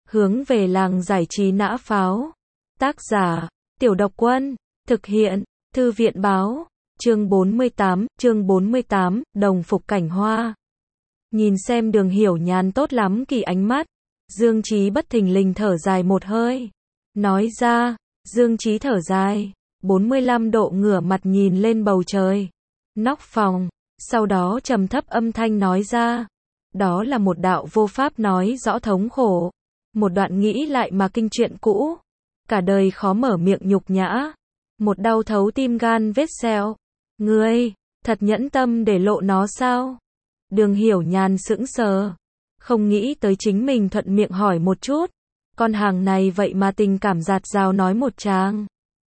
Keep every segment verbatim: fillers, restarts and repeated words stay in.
Hướng về làng giải trí nã pháo. Tác giả, Tiểu Độc Quân. Thực hiện, Thư viện báo. Chương bốn mươi tám, chương bốn mươi tám, đồng phục cảnh hoa. Nhìn xem Đường Hiểu Nhàn tốt lắm kỳ ánh mắt. Dương Chí bất thình lình thở dài một hơi. Nói ra, Dương Chí thở dài. bốn mươi lăm độ ngửa mặt nhìn lên bầu trời. Nóc phòng. Sau đó trầm thấp âm thanh nói ra. Đó là một đạo vô pháp nói rõ thống khổ. Một đoạn nghĩ lại mà kinh chuyện cũ. Cả đời khó mở miệng nhục nhã. Một đau thấu tim gan vết sẹo. Ngươi, thật nhẫn tâm để lộ nó sao? Đường Hiểu Nhàn sững sờ. Không nghĩ tới chính mình thuận miệng hỏi một chút. Con hàng này vậy mà tình cảm dạt dào nói một tràng.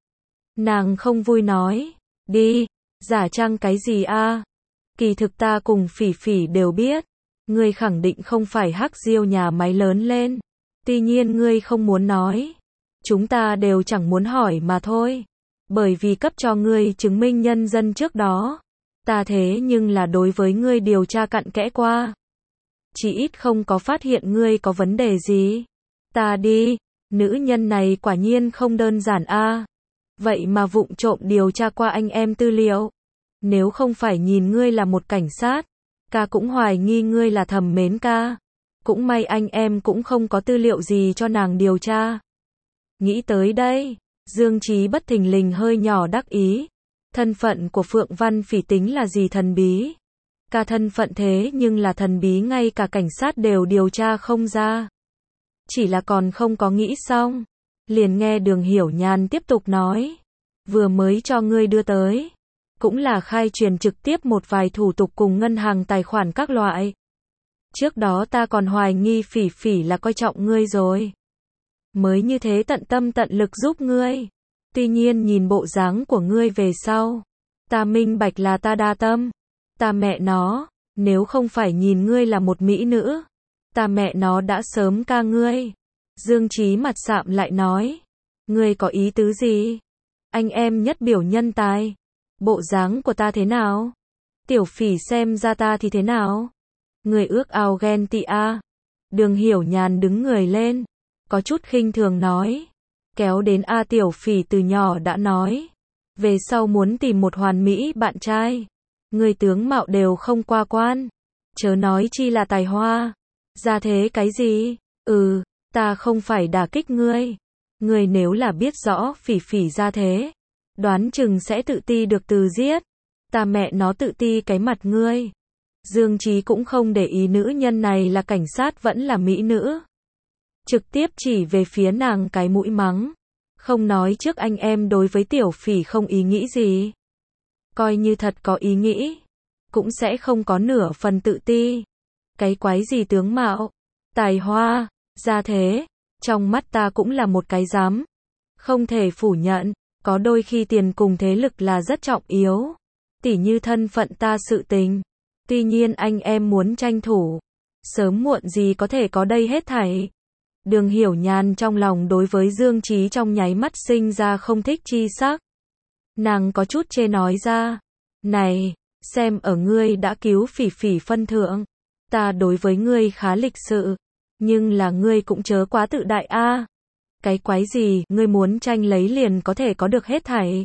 Nàng không vui nói. Đi, giả trang cái gì a? Kỳ thực ta cùng Phỉ Phỉ đều biết. Ngươi khẳng định không phải hắc diêu nhà máy lớn lên. Tuy nhiên ngươi không muốn nói. Chúng ta đều chẳng muốn hỏi mà thôi. Bởi vì cấp cho ngươi chứng minh nhân dân trước đó. Ta thế nhưng là đối với ngươi điều tra cặn kẽ qua. Chỉ ít không có phát hiện ngươi có vấn đề gì. Ta đi, nữ nhân này quả nhiên không đơn giản a. Vậy mà vụng trộm điều tra qua anh em tư liệu. Nếu không phải nhìn ngươi là một cảnh sát, ca cũng hoài nghi ngươi là thầm mến ca. Cũng may anh em cũng không có tư liệu gì cho nàng điều tra. Nghĩ tới đây, Dương Chí bất thình lình hơi nhỏ đắc ý. Thân phận của Phượng Văn Phỉ tính là gì thần bí? Ca thân phận thế nhưng là thần bí ngay cả cảnh sát đều điều tra không ra. Chỉ là còn không có nghĩ xong. Liền nghe Đường Hiểu Nhàn tiếp tục nói. Vừa mới cho ngươi đưa tới. Cũng là khai truyền trực tiếp một vài thủ tục cùng ngân hàng tài khoản các loại. Trước đó ta còn hoài nghi Phỉ Phỉ là coi trọng ngươi rồi. Mới như thế tận tâm tận lực giúp ngươi. Tuy nhiên nhìn bộ dáng của ngươi về sau. Ta minh bạch là ta đa tâm. Ta mẹ nó, nếu không phải nhìn ngươi là một mỹ nữ. Ta mẹ nó đã sớm ca ngươi. Dương Chí mặt sạm lại nói. Ngươi có ý tứ gì? Anh em nhất biểu nhân tài. Bộ dáng của ta thế nào? Tiểu Phỉ xem ra ta thì thế nào? Người ước ao ghen tị a. Đường Hiểu Nhàn đứng người lên. Có chút khinh thường nói. Kéo đến A Tiểu Phỉ từ nhỏ đã nói. Về sau muốn tìm một hoàn mỹ bạn trai. Người tướng mạo đều không qua quan. Chớ nói chi là tài hoa. Ra thế cái gì? Ừ, ta không phải đả kích ngươi. Ngươi nếu là biết rõ Phỉ Phỉ ra thế. Đoán chừng sẽ tự ti được từ giết. Ta mẹ nó tự ti cái mặt ngươi. Dương Chí cũng không để ý nữ nhân này là cảnh sát vẫn là mỹ nữ. Trực tiếp chỉ về phía nàng cái mũi mắng. Không nói trước anh em đối với Tiểu Phỉ không ý nghĩ gì. Coi như thật có ý nghĩ. Cũng sẽ không có nửa phần tự ti. Cái quái gì tướng mạo. Tài hoa. Ra thế. Trong mắt ta cũng là một cái dám. Không thể phủ nhận. Có đôi khi tiền cùng thế lực là rất trọng yếu. Tỉ như thân phận ta sự tình. Tuy nhiên anh em muốn tranh thủ. Sớm muộn gì có thể có đây hết thảy. Đường Hiểu Nhàn trong lòng đối với Dương Chí trong nháy mắt sinh ra không thích chi sắc. Nàng có chút chê nói ra. Này, xem ở ngươi đã cứu Phỉ Phỉ phân thượng. Ta đối với ngươi khá lịch sự. Nhưng là ngươi cũng chớ quá tự đại a. Cái quái gì, ngươi muốn tranh lấy liền có thể có được hết thảy.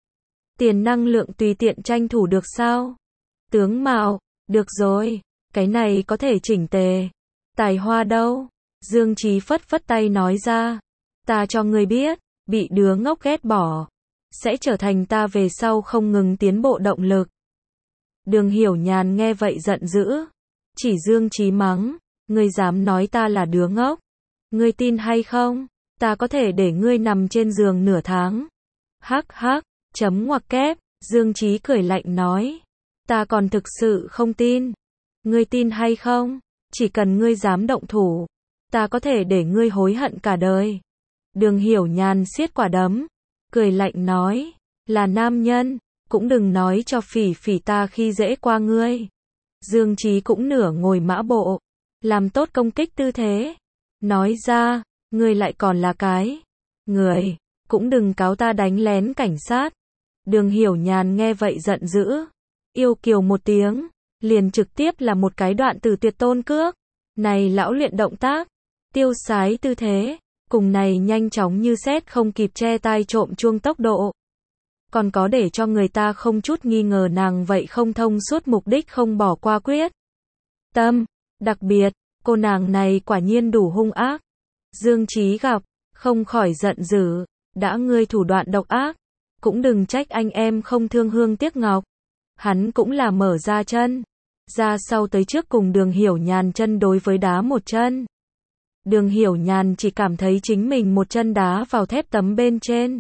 Tiền năng lượng tùy tiện tranh thủ được sao? Tướng mạo, được rồi, cái này có thể chỉnh tề. Tài hoa đâu? Dương Chí phất phất tay nói ra. Ta cho ngươi biết, bị đứa ngốc ghét bỏ. Sẽ trở thành ta về sau không ngừng tiến bộ động lực. Đường Hiểu Nhàn nghe vậy giận dữ. Chỉ Dương Chí mắng. Ngươi dám nói ta là đứa ngốc. Ngươi tin hay không? Ta có thể để ngươi nằm trên giường nửa tháng. Hắc hắc, chấm ngoặc kép. Dương Chí cười lạnh nói. Ta còn thực sự không tin. Ngươi tin hay không? Chỉ cần ngươi dám động thủ. Ta có thể để ngươi hối hận cả đời. Đường Hiểu Nhàn siết quả đấm. Cười lạnh nói. Là nam nhân. Cũng đừng nói cho Phỉ Phỉ ta khi dễ qua ngươi. Dương Chí cũng nửa ngồi mã bộ. Làm tốt công kích tư thế. Nói ra. Ngươi lại còn là cái. Người. Cũng đừng cáo ta đánh lén cảnh sát. Đường Hiểu Nhàn nghe vậy giận dữ. Yêu kiều một tiếng. Liền trực tiếp là một cái đoạn từ tuyệt tôn cước. Này lão luyện động tác. tiêu sái tư thế, cùng này nhanh chóng như sét không kịp che tai trộm chuông tốc độ. Còn có để cho người ta không chút nghi ngờ nàng vậy không thông suốt mục đích không bỏ qua quyết tâm. Đặc biệt, cô nàng này quả nhiên đủ hung ác. Dương Chí gặp, không khỏi giận dữ, đã ngươi thủ đoạn độc ác, cũng đừng trách anh em không thương hương tiếc ngọc. Hắn cũng là mở ra chân, ra sau tới trước cùng Đường Hiểu Nhàn chân đối với đá một chân. Đường Hiểu Nhàn chỉ cảm thấy chính mình một chân đá vào thép tấm bên trên,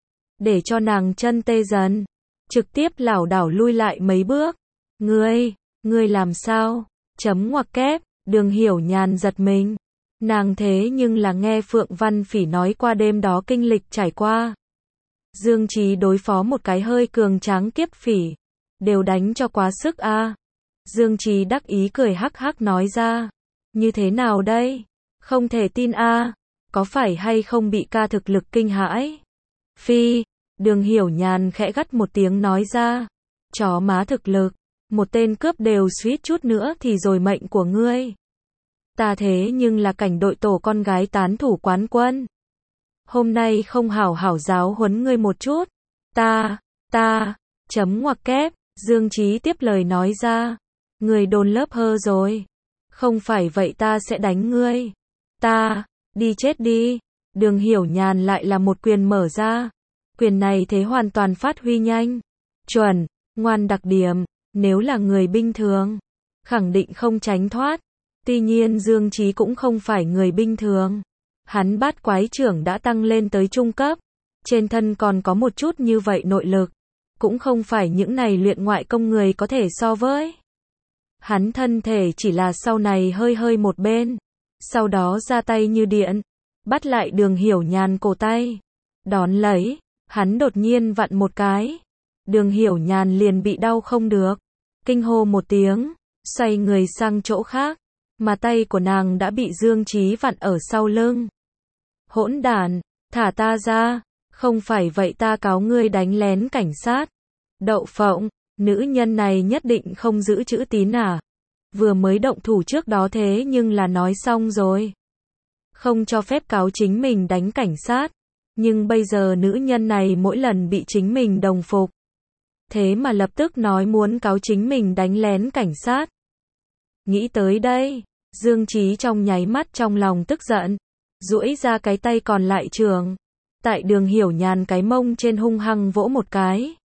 để cho nàng chân tê dần, trực tiếp lảo đảo lui lại mấy bước. Ngươi, ngươi làm sao? Chấm ngoặc kép, Đường Hiểu Nhàn giật mình. Nàng thế nhưng là nghe Phượng Văn Phỉ nói qua đêm đó kinh lịch trải qua. Dương Chí đối phó một cái hơi cường tráng kiếp phỉ, đều đánh cho quá sức a. À. Dương Chí đắc ý cười hắc hắc nói ra, như thế nào đây? Không thể tin a, à. Có phải hay không bị ca thực lực kinh hãi? Phi, Đường Hiểu Nhàn khẽ gắt một tiếng nói ra, chó má thực lực, một tên cướp đều suýt chút nữa thì rồi mệnh của ngươi. Ta thế nhưng là cảnh đội tổ con gái tán thủ quán quân. Hôm nay không hảo hảo giáo huấn ngươi một chút. Ta, ta, chấm ngoặc kép, Dương Chí tiếp lời nói ra. Ngươi đồn lớp hơ rồi. Không phải vậy ta sẽ đánh ngươi. Ta, đi chết đi. Đường Hiểu Nhàn lại là một quyền mở ra. Quyền này thế hoàn toàn phát huy nhanh, chuẩn, ngoan đặc điểm, nếu là người bình thường, khẳng định không tránh thoát. Tuy nhiên Dương Chí cũng không phải người bình thường. Hắn bát quái trưởng đã tăng lên tới trung cấp, trên thân còn có một chút như vậy nội lực, cũng không phải những này luyện ngoại công người có thể so với. Hắn thân thể chỉ là sau này hơi hơi một bên, sau đó ra tay như điện, bắt lại Đường Hiểu Nhàn cổ tay, đón lấy, hắn đột nhiên vặn một cái, Đường Hiểu Nhàn liền bị đau không được, kinh hô một tiếng, xoay người sang chỗ khác, mà tay của nàng đã bị Dương Chí vặn ở sau lưng. Hỗn đản, thả ta ra, không phải vậy ta cáo ngươi đánh lén cảnh sát. Đậu phộng, nữ nhân này nhất định không giữ chữ tín à? Vừa mới động thủ trước đó thế nhưng là nói xong rồi. Không cho phép cáo chính mình đánh cảnh sát, nhưng bây giờ nữ nhân này mỗi lần bị chính mình đồng phục, thế mà lập tức nói muốn cáo chính mình đánh lén cảnh sát. Nghĩ tới đây, Dương Chí trong nháy mắt trong lòng tức giận, duỗi ra cái tay còn lại trường, tại Đường Hiểu Nhàn cái mông trên hung hăng vỗ một cái.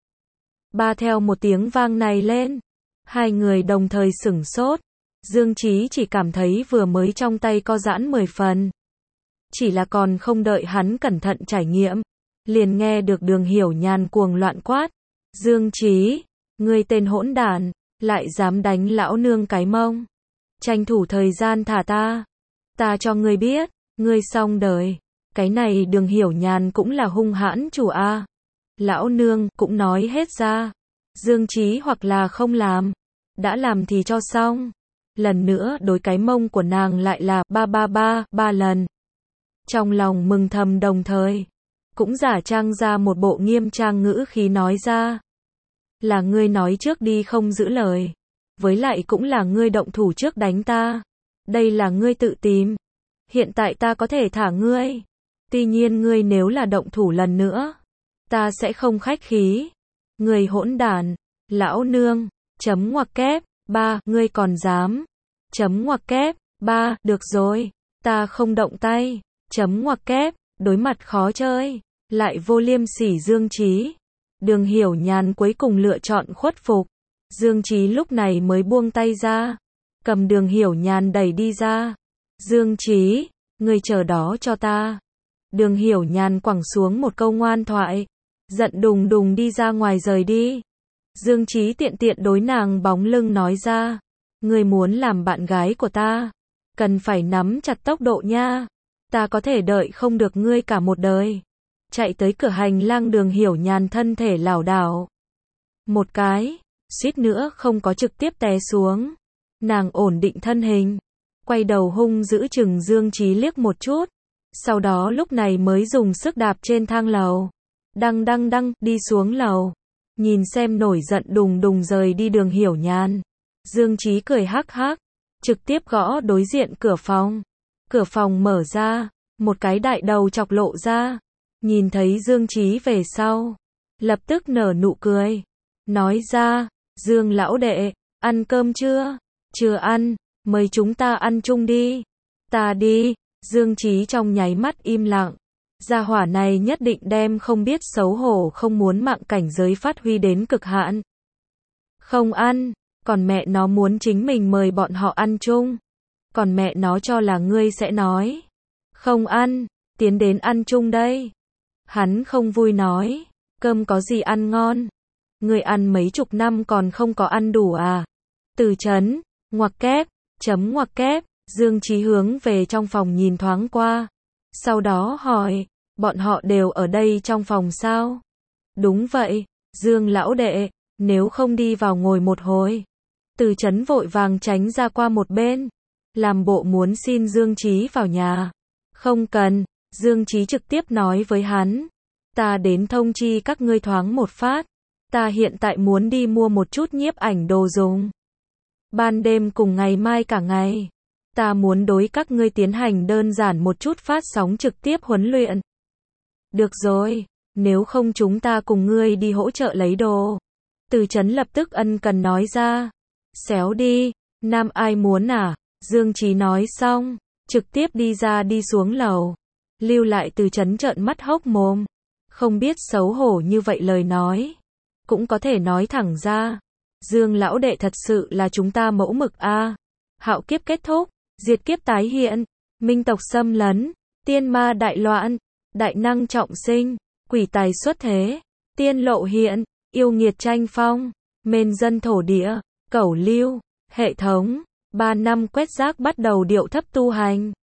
Ba theo một tiếng vang này lên, hai người đồng thời sửng sốt, Dương Chí chỉ cảm thấy vừa mới trong tay co giãn mười phần. Chỉ là còn không đợi hắn cẩn thận trải nghiệm, liền nghe được Đường Hiểu Nhàn cuồng loạn quát. Dương Chí, ngươi tên hỗn đản, lại dám đánh lão nương cái mông. Tranh thủ thời gian thả ta. Ta cho ngươi biết, ngươi xong đời. Cái này Đường Hiểu Nhàn cũng là hung hãn chủ a. Lão nương cũng nói hết ra. Dương Chí hoặc là không làm, đã làm thì cho xong. Lần nữa đối cái mông của nàng lại là ba ba ba, ba lần. Trong lòng mừng thầm đồng thời, cũng giả trang ra một bộ nghiêm trang ngữ khí nói ra. Là ngươi nói trước đi không giữ lời. Với lại cũng là ngươi động thủ trước đánh ta. Đây là ngươi tự tìm. Hiện tại ta có thể thả ngươi. Tuy nhiên ngươi nếu là động thủ lần nữa, ta sẽ không khách khí. Ngươi hỗn đản, lão nương, chấm ngoặc kép, ba, ngươi còn dám. Chấm ngoặc kép, ba, được rồi, ta không động tay. Chấm ngoặc kép, đối mặt khó chơi, lại vô liêm sỉ Dương Chí. Đường Hiểu Nhàn cuối cùng lựa chọn khuất phục. Dương Chí lúc này mới buông tay ra, cầm Đường Hiểu Nhàn đẩy đi ra. Dương Chí, ngươi chờ đó cho ta. Đường Hiểu Nhàn quẳng xuống một câu ngoan thoại, giận đùng đùng đi ra ngoài rời đi. Dương Chí tiện tiện đối nàng bóng lưng nói ra, ngươi muốn làm bạn gái của ta, cần phải nắm chặt tốc độ nha. Ta có thể đợi không được ngươi cả một đời. Chạy tới cửa hành lang, Đường Hiểu Nhàn thân thể lảo đảo một cái, suýt nữa không có trực tiếp té xuống. Nàng ổn định thân hình, quay đầu hung dữ chừng Dương Chí liếc một chút, sau đó lúc này mới dùng sức đạp trên thang lầu, đăng đăng đăng đi xuống lầu. Nhìn xem nổi giận đùng đùng rời đi Đường Hiểu Nhàn, Dương Chí cười hắc hắc, trực tiếp gõ đối diện cửa phòng. Cửa phòng mở ra, một cái đại đầu chọc lộ ra, nhìn thấy Dương Chí về sau, lập tức nở nụ cười, nói ra, Dương lão đệ, ăn cơm chưa? Chưa ăn, mời chúng ta ăn chung đi. Ta đi. Dương Chí trong nháy mắt im lặng. Gia hỏa này nhất định đem không biết xấu hổ không muốn mạng cảnh giới phát huy đến cực hạn. Không ăn, còn mẹ nó muốn chính mình mời bọn họ ăn chung. Còn mẹ nó cho là ngươi sẽ nói. Không ăn, tiến đến ăn chung đây. Hắn không vui nói, cơm có gì ăn ngon. Ngươi ăn mấy chục năm còn không có ăn đủ à? Từ chấn, ngoặc kép, chấm ngoặc kép, Dương Chí hướng về trong phòng nhìn thoáng qua. Sau đó hỏi, bọn họ đều ở đây trong phòng sao? Đúng vậy, Dương lão đệ, nếu không đi vào ngồi một hồi. Từ chấn vội vàng tránh ra qua một bên, làm bộ muốn xin Dương Chí vào nhà. Không cần, Dương Chí trực tiếp nói với hắn, ta đến thông chi các ngươi thoáng một phát. Ta hiện tại muốn đi mua một chút nhiếp ảnh đồ dùng. Ban đêm cùng ngày mai cả ngày. Ta muốn đối các ngươi tiến hành đơn giản một chút phát sóng trực tiếp huấn luyện. Được rồi, nếu không chúng ta cùng ngươi đi hỗ trợ lấy đồ. Từ chấn lập tức ân cần nói ra. Xéo đi, nam ai muốn à? Dương Chí nói xong, trực tiếp đi ra đi xuống lầu. Lưu lại từ chấn trợn mắt hốc mồm. Không biết xấu hổ như vậy lời nói. Cũng có thể nói thẳng ra. Dương lão đệ thật sự là chúng ta mẫu mực a. Hạo kiếp kết thúc, diệt kiếp tái hiện, minh tộc xâm lấn, tiên ma đại loạn, đại năng trọng sinh, quỷ tài xuất thế, tiên lộ hiện, yêu nghiệt tranh phong, mền dân thổ địa, cẩu lưu, hệ thống, ba năm quét rác bắt đầu điệu thấp tu hành.